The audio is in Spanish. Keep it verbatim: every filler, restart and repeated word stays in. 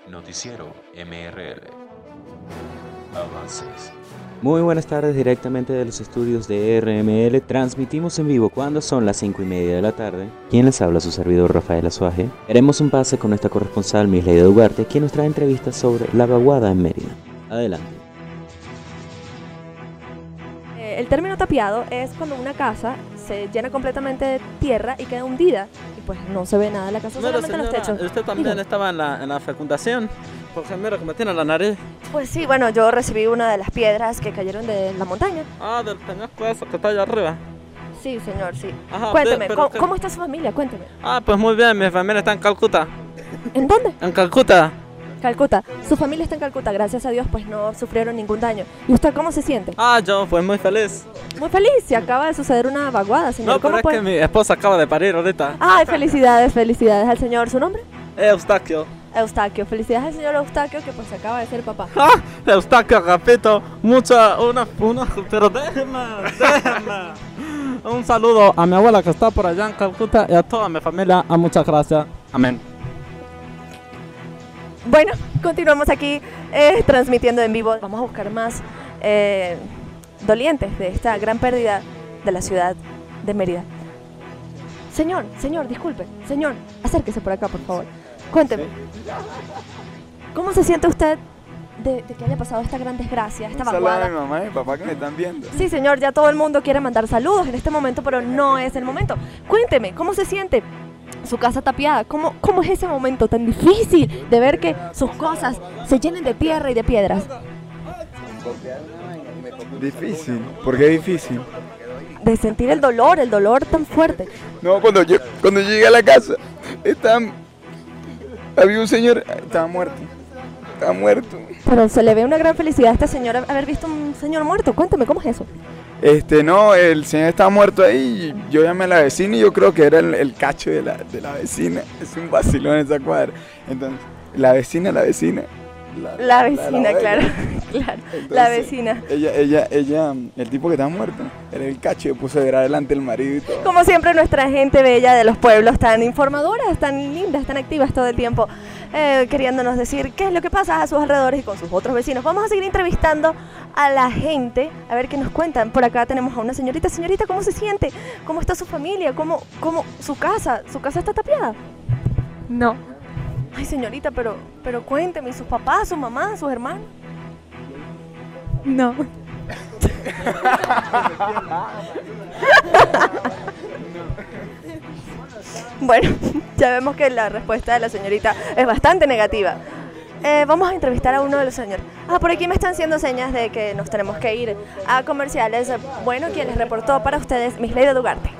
Noticiero M R L. Avances. Muy buenas tardes, directamente de los estudios de R M L. Transmitimos en vivo cuando son las cinco y media de la tarde. Quien les habla, su servidor Rafael Azuaje. Haremos un pase con nuestra corresponsal Misleida Ugarte, quien nos trae entrevistas sobre la vaguada en Mérida. Adelante. El término tapiado es cuando una casa se llena completamente de tierra y queda hundida y pues no se ve nada de la casa, Mira, solamente los señora, techos. usted también Diga. estaba en la, en la fecundación, porque mira que me tiene la nariz. Pues sí, bueno, yo recibí una de las piedras que cayeron de la montaña. Ah, del peñasco eso que está allá arriba. Sí, señor, sí. Ajá, Cuénteme, pero ¿cómo, que- cómo está su familia? Cuénteme. Ah, pues muy bien, mi familia está en Calcuta. ¿En dónde? En Calcuta. Calcuta. Su familia está en Calcuta, gracias a Dios, pues no sufrieron ningún daño. ¿Y usted cómo se siente? Ah, yo pues muy feliz. Muy feliz, se acaba de suceder una vaguada, señor. No, pero ¿Cómo es puede? que mi esposa acaba de parir ahorita. Ay, felicidades, felicidades al señor. ¿Su nombre? Eustaquio. Eustaquio. Felicidades al señor Eustaquio, que pues acaba de ser papá. Ah, Eustaquio, repito, mucha, una, una, pero déjeme, déjeme. Un saludo a mi abuela que está por allá en Calcuta y a toda mi familia. A muchas gracias. Amén. Bueno, continuamos aquí eh, transmitiendo en vivo. Vamos a buscar más eh, dolientes de esta gran pérdida de la ciudad de Mérida. Señor, señor, disculpe. Señor, acérquese por acá, por favor. Cuénteme. ¿Cómo se siente usted de, de que haya pasado esta gran desgracia, esta Un saludo a mi vaguada? mamá y mi papá que me están viendo. Sí, señor, ya todo el mundo quiere mandar saludos en este momento, pero no es el momento. Cuénteme, ¿cómo se siente su casa tapiada? ¿Cómo, cómo es ese momento tan difícil de ver que sus cosas se llenen de tierra y de piedras? Difícil. ¿Por qué difícil? De sentir el dolor, el dolor tan fuerte. No, cuando yo, cuando llegué a la casa, estaba, había un señor, estaba muerto. Estaba muerto. Pero se le ve una gran felicidad a esta señora haber visto un señor muerto. Cuénteme, ¿cómo es eso? Este, no, el señor estaba muerto ahí. Y yo llamé a la vecina y yo creo que era el, el cacho de la, de la vecina. Es un vacilón esa cuadra. Entonces, la vecina, la vecina. La vecina, abuela. claro, claro, la Entonces, vecina. Ella, ella, ella, el tipo que estaba muerto, era el cacho y puso a ver adelante el marido y todo. Como siempre, nuestra gente bella de los pueblos, tan informadoras, tan lindas, tan activas todo el tiempo, eh, queriéndonos decir qué es lo que pasa a sus alrededores y con sus otros vecinos. Vamos a seguir entrevistando a la gente, a ver qué nos cuentan. Por acá tenemos a una señorita. Señorita, ¿cómo se siente? ¿Cómo está su familia? ¿Cómo, cómo su casa? ¿Su casa está tapiada? No, Ay, señorita, pero, pero cuénteme, ¿y sus papás, su mamá, sus hermanos? no. Bueno, ya vemos que la respuesta de la señorita es bastante negativa. Eh, vamos a entrevistar a uno de los señores. Ah, por aquí me están haciendo señas de que nos tenemos que ir a comerciales. Bueno, quien les reportó para ustedes, Misleida Ugarte.